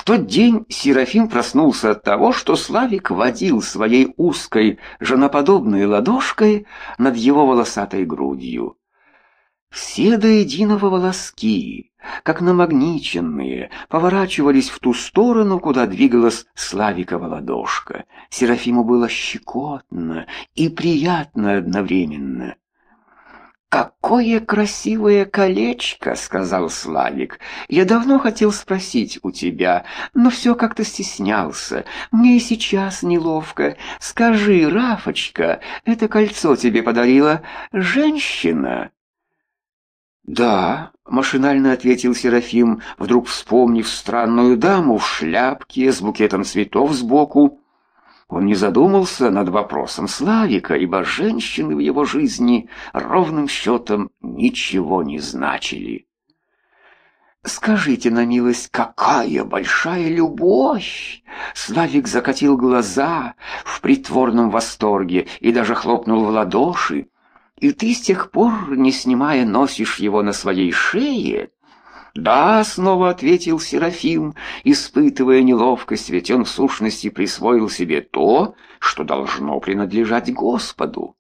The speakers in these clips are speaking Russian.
тот день Серафим проснулся от того, что Славик водил своей узкой, женоподобной ладошкой над его волосатой грудью. Все до единого волоски, как намагниченные, поворачивались в ту сторону, куда двигалась Славикова ладошка. Серафиму было щекотно и приятно одновременно. «Какое красивое колечко!» — сказал Славик. «Я давно хотел спросить у тебя, но все как-то стеснялся. Мне и сейчас неловко. Скажи, Рафочка, это кольцо тебе подарила женщина?» «Да», — машинально ответил Серафим, вдруг вспомнив странную даму в шляпке с букетом цветов сбоку. Он не задумался над вопросом Славика, ибо женщины в его жизни ровным счетом ничего не значили. «Скажите на милость, какая большая любовь!» Славик закатил глаза в притворном восторге и даже хлопнул в ладоши. «И ты с тех пор, не снимая, носишь его на своей шее?» «Да», — снова ответил Серафим, испытывая неловкость, ведь он в сущности присвоил себе то, что должно принадлежать Господу.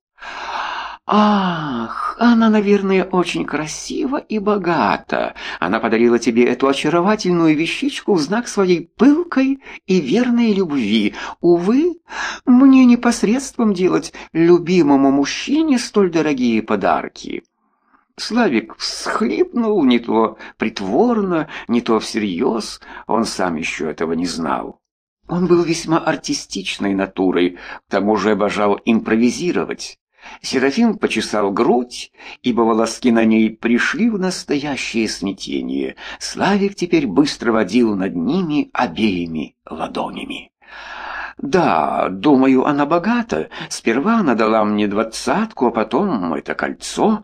«Ах, она, наверное, очень красива и богата. Она подарила тебе эту очаровательную вещичку в знак своей пылкой и верной любви. Увы, мне непосредством делать любимому мужчине столь дорогие подарки». Славик всхлипнул не то притворно, не то всерьез, он сам еще этого не знал. Он был весьма артистичной натурой, к тому же обожал импровизировать. Серафим почесал грудь, ибо волоски на ней пришли в настоящее смятение. Славик теперь быстро водил над ними обеими ладонями. «Да, думаю, она богата. Сперва она дала мне 20, а потом это кольцо.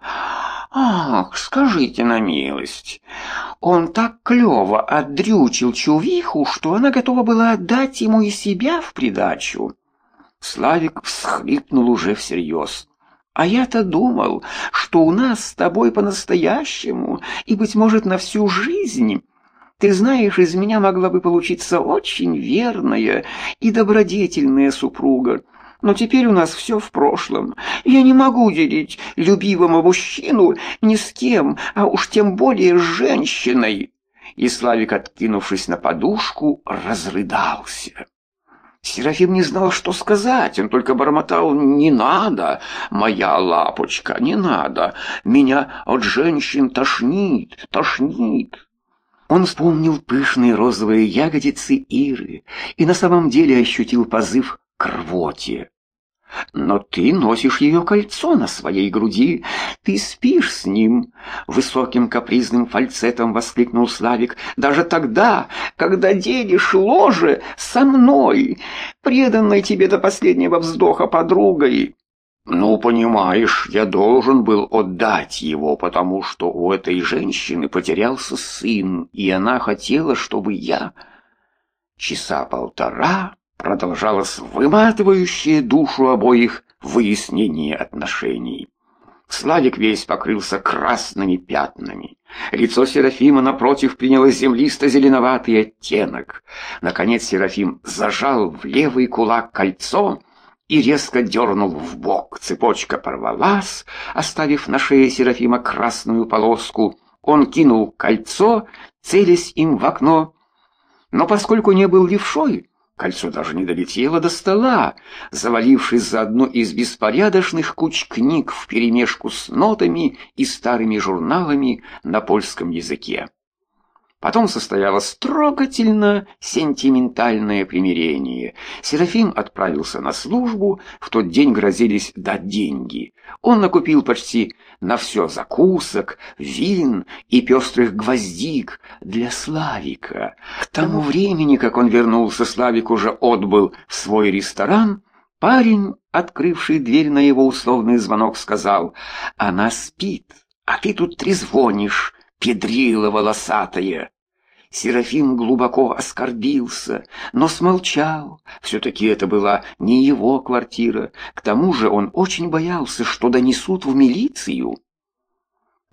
Ах, скажите на милость, он так клёво отдрючил чувиху, что она готова была отдать ему и себя в придачу». Славик всхлипнул уже всерьез. «А я-то думал, что у нас с тобой по-настоящему и, быть может, на всю жизнь. Ты знаешь, из меня могла бы получиться очень верная и добродетельная супруга. Но теперь у нас все в прошлом. Я не могу делить любимого мужчину ни с кем, а уж тем более с женщиной». И Славик, откинувшись на подушку, разрыдался. Серафим не знал, что сказать, он только бормотал: «Не надо, моя лапочка, не надо, меня от женщин тошнит, тошнит». Он вспомнил пышные розовые ягодицы Иры и на самом деле ощутил позыв к рвоте. «Но ты носишь ее кольцо на своей груди, ты спишь с ним!» — высоким капризным фальцетом воскликнул Славик. «Даже тогда, когда делишь ложе со мной, преданной тебе до последнего вздоха подругой!» «Ну, понимаешь, я должен был отдать его, потому что у этой женщины потерялся сын, и она хотела, чтобы я...» Часа полтора продолжалось выматывающее душу обоих выяснение отношений. Славик весь покрылся красными пятнами. Лицо Серафима, напротив, приняло землисто-зеленоватый оттенок. Наконец Серафим зажал в левый кулак кольцо и резко дернул в бок. Цепочка порвалась, оставив на шее Серафима красную полоску. Он кинул кольцо, целясь им в окно, но поскольку не был левшой, кольцо даже не долетело до стола, завалившись за одну из беспорядочных куч книг вперемешку с нотами и старыми журналами на польском языке. Потом состоялось трогательно сентиментальное примирение. Серафим отправился на службу, в тот день грозились дать деньги. Он накупил почти на все закусок, вин и пестрых гвоздик для Славика. К тому времени, как он вернулся, Славик уже отбыл в свой ресторан. Парень, открывший дверь на его условный звонок, сказал: «Она спит, а ты тут трезвонишь, педрила волосатая». Серафим глубоко оскорбился, но смолчал. Все-таки это была не его квартира. К тому же он очень боялся, что донесут в милицию.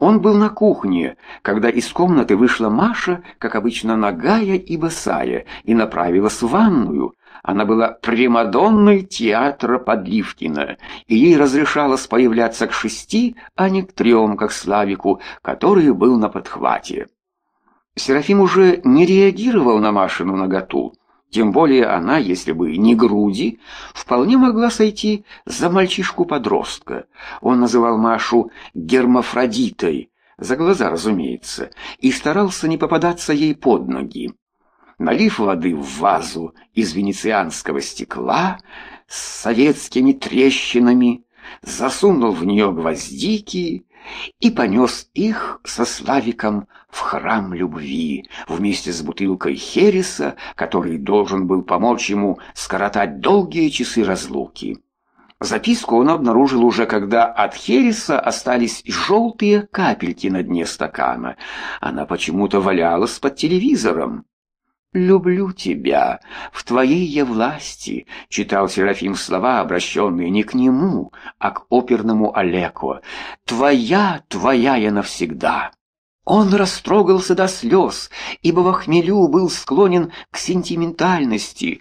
Он был на кухне, когда из комнаты вышла Маша, как обычно нагая и босая, и направилась в ванную. Она была примадонной театра Подливкина, и ей разрешалось появляться к 6, а не к 3, как Славику, который был на подхвате. Серафим уже не реагировал на Машину наготу. Тем более она, если бы не груди, вполне могла сойти за мальчишку-подростка. Он называл Машу гермафродитой, за глаза, разумеется, и старался не попадаться ей под ноги. Налив воды в вазу из венецианского стекла с советскими трещинами, засунул в нее гвоздики и понес их со Славиком в храм любви вместе с бутылкой хереса, который должен был помочь ему скоротать долгие часы разлуки. Записку он обнаружил уже, когда от хереса остались желтые капельки на дне стакана. Она почему-то валялась под телевизором. «Люблю тебя, в твоей я власти», — читал Серафим слова, обращенные не к нему, а к оперному Олеко. «Твоя я навсегда». Он растрогался до слез, ибо во хмелю был склонен к сентиментальности.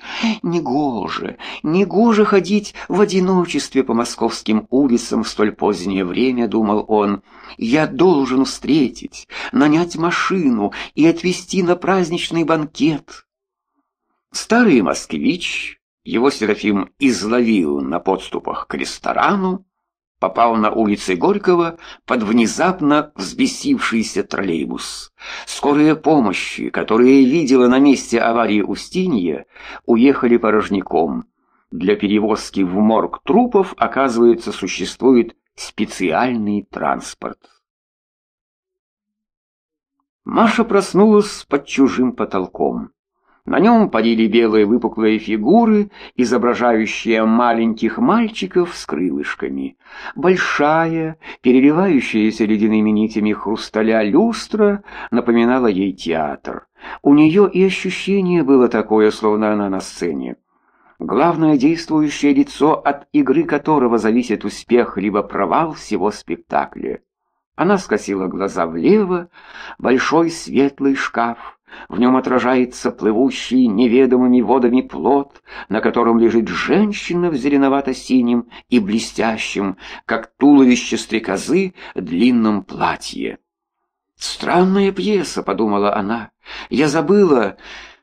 Негоже ходить в одиночестве по московским улицам в столь позднее время, думал он. Я должен встретить, нанять машину и отвезти на праздничный банкет. Старый москвич, его Серафим изловил на подступах к ресторану, попал на улице Горького под внезапно взбесившийся троллейбус. Скорые помощи, которые видела на месте аварии Устинья, уехали порожняком. Для перевозки в морг трупов, оказывается, существует специальный транспорт. Маша проснулась под чужим потолком. На нем парили белые выпуклые фигуры, изображающие маленьких мальчиков с крылышками. Большая, переливающаяся ледяными нитями хрусталя люстра напоминала ей театр. У нее и ощущение было такое, словно она на сцене. Главное действующее лицо, от игры которого зависит успех либо провал всего спектакля. Она скосила глаза влево, большой светлый шкаф. В нем отражается плывущий неведомыми водами плот, на котором лежит женщина в зеленовато-синем и блестящем, как туловище стрекозы, длинном платье. «Странная пьеса», — подумала она. «Я забыла,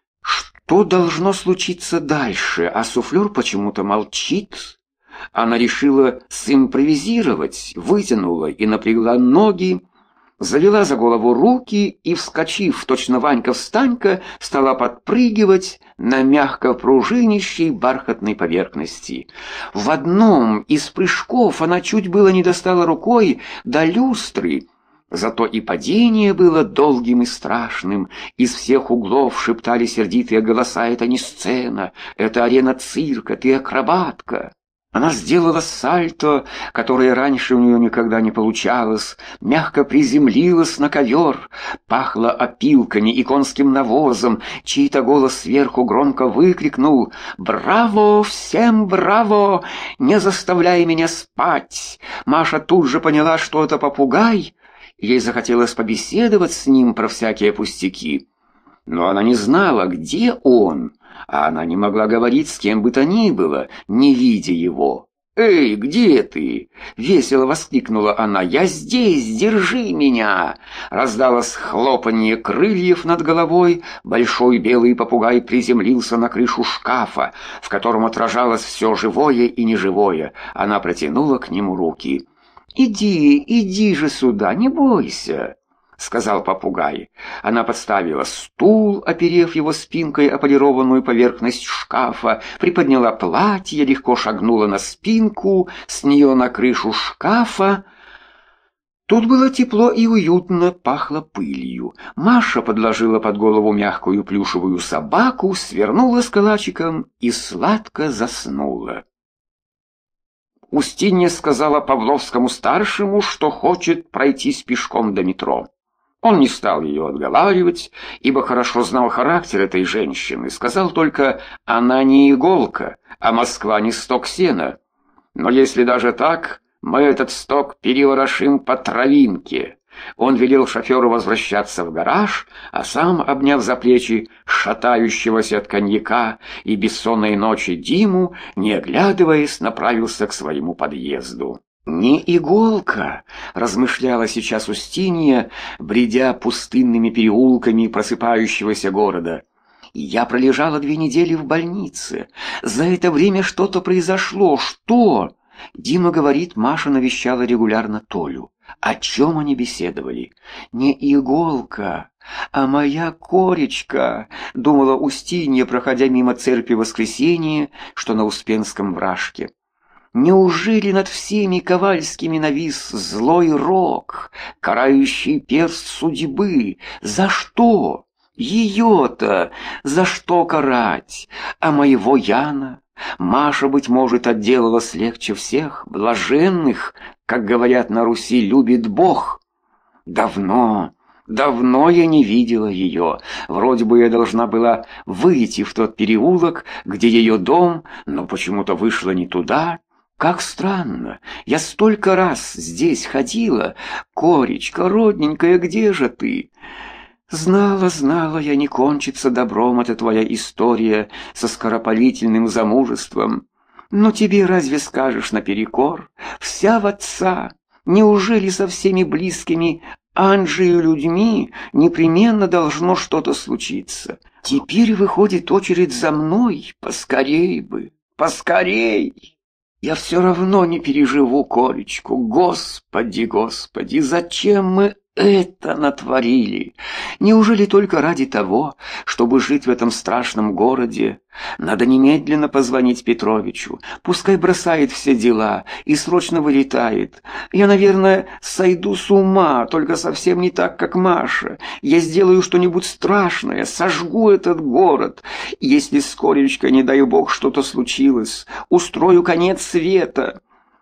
что должно случиться дальше, а суфлер почему-то молчит». Она решила симпровизировать, вытянула и напрягла ноги, завела за голову руки и, вскочив, точно Ванька-встанька, стала подпрыгивать на мягко пружинищей бархатной поверхности. В одном из прыжков она чуть было не достала рукой до люстры, зато и падение было долгим и страшным. Из всех углов шептали сердитые голоса: «Это не сцена, это арена цирка, ты акробатка». Она сделала сальто, которое раньше у нее никогда не получалось, мягко приземлилась на ковер, пахло опилками и конским навозом, чей-то голос сверху громко выкрикнул: «Браво! Всем браво! Не заставляй меня спать!» Маша тут же поняла, что это попугай, ей захотелось побеседовать с ним про всякие пустяки. Но она не знала, где он, а она не могла говорить с кем бы то ни было, не видя его. «Эй, где ты?» — весело воскликнула она. «Я здесь, держи меня!» Раздалось хлопанье крыльев над головой. Большой белый попугай приземлился на крышу шкафа, в котором отражалось все живое и неживое. Она протянула к нему руки. Иди же сюда, не бойся», — сказал попугай. Она подставила стул, оперев его спинкой о полированную поверхность шкафа, приподняла платье, легко шагнула на спинку, с нее на крышу шкафа. Тут было тепло и уютно, пахло пылью. Маша подложила под голову мягкую плюшевую собаку, свернулась калачиком и сладко заснула. Устинья сказала Павловскому-старшему, что хочет пройтись пешком до метро. Он не стал ее отговаривать, ибо хорошо знал характер этой женщины. Сказал только: «Она не иголка, а Москва не сток сена. Но если даже так, мы этот сток переворошим по травинке». Он велел шоферу возвращаться в гараж, а сам, обняв за плечи шатающегося от коньяка и бессонной ночи Диму, не оглядываясь, направился к своему подъезду. «Не иголка», — размышляла сейчас Устинья, бредя пустынными переулками просыпающегося города. «Я пролежала 2 недели в больнице. За это время что-то произошло. Что?» Дима говорит, Маша навещала регулярно Толю. О чем они беседовали? «Не иголка, а моя Коречка», — думала Устинья, проходя мимо церкви Воскресения, что на Успенском вражке. Неужели над всеми Ковальскими навис злой рок, карающий перст судьбы? За что? Ее-то за что карать? А моего Яна? Маша, быть может, отделалась легче всех, блаженных, как говорят на Руси, любит Бог. Давно я не видела ее. Вроде бы я должна была выйти в тот переулок, где ее дом, но почему-то вышла не туда. Как странно, я столько раз здесь ходила. Коречка, родненькая, где же ты? Знала я, не кончится добром эта твоя история со скоропалительным замужеством. Но тебе разве скажешь наперекор? Вся в отца. Неужели со всеми близкими Анжею людьми непременно должно что-то случиться? Теперь выходит очередь за мной. Поскорей бы, поскорей! Я все равно не переживу Коречку. Господи, зачем мы это натворили? Неужели только ради того, чтобы жить в этом страшном городе? Надо немедленно позвонить Петровичу. Пускай бросает все дела и срочно вылетает. Я, наверное, сойду с ума, только совсем не так, как Маша. Я сделаю что-нибудь страшное, сожгу этот город. Если с Коречкой, не дай бог, что-то случилось, устрою конец света.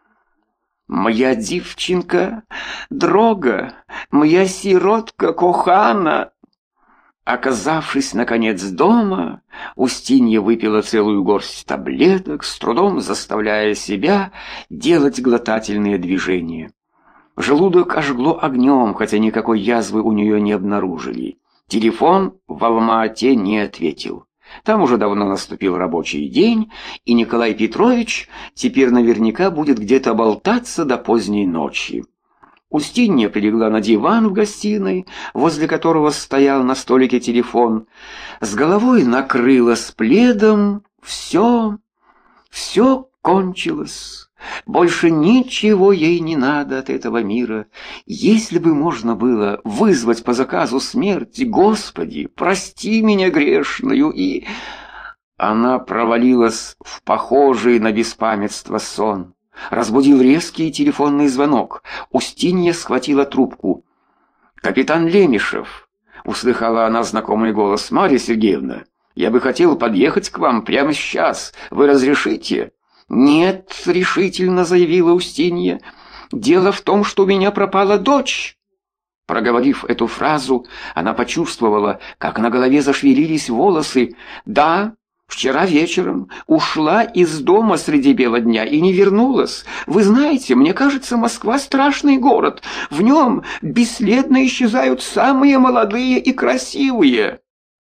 Моя дівчинка, дрога, моя сиротка кохана. Оказавшись, наконец, дома, Устинья выпила целую горсть таблеток, с трудом заставляя себя делать глотательные движения. Желудок ожгло огнем, хотя никакой язвы у нее не обнаружили. Телефон в Алма-Ате не ответил. Там уже давно наступил рабочий день, и Николай Петрович теперь наверняка будет где-то болтаться до поздней ночи. Устинья прилегла на диван в гостиной, возле которого стоял на столике телефон, с головой накрылась пледом. Все кончилось. Больше ничего ей не надо от этого мира. Если бы можно было вызвать по заказу смерть, Господи, прости меня грешную, и... Она провалилась в похожий на беспамятство сон. Разбудил резкий телефонный звонок. Устинья схватила трубку. «Капитан Лемешев», — услыхала она знакомый голос. «Марья Сергеевна, я бы хотел подъехать к вам прямо сейчас. Вы разрешите?» «Нет», — решительно заявила Устинья, — «дело в том, что у меня пропала дочь». Проговорив эту фразу, она почувствовала, как на голове зашевелились волосы. «Да, вчера вечером ушла из дома среди бела дня и не вернулась. Вы знаете, мне кажется, Москва страшный город. В нем бесследно исчезают самые молодые и красивые».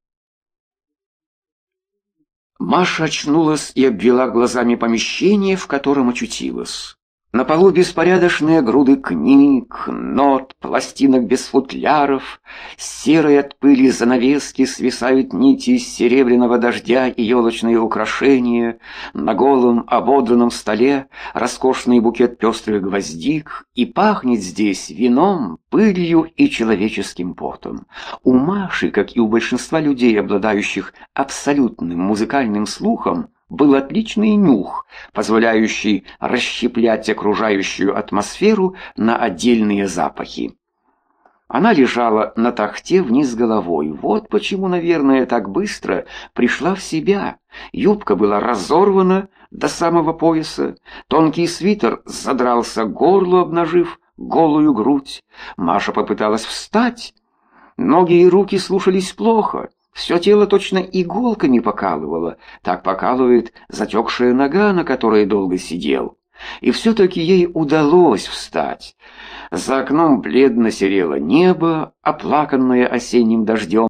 Маша очнулась и обвела глазами помещение, в котором очутилась. На полу беспорядочные груды книг, нот, пластинок без футляров, серые от пыли занавески свисают нити из серебряного дождя и елочные украшения, на голом ободранном столе роскошный букет пестрых гвоздик, и пахнет здесь вином, пылью и человеческим потом. У Маши, как и у большинства людей, обладающих абсолютным музыкальным слухом, был отличный нюх, позволяющий расщеплять окружающую атмосферу на отдельные запахи. Она лежала на тахте вниз головой. Вот почему, наверное, так быстро пришла в себя. Юбка была разорвана до самого пояса, тонкий свитер задрался к горлу, обнажив голую грудь. Маша попыталась встать. Ноги и руки слушались плохо. Все тело точно иголками покалывало. Так покалывает затекшая нога, на которой долго сидел. И все-таки ей удалось встать. За окном бледно серело небо, оплаканное осенним дождем.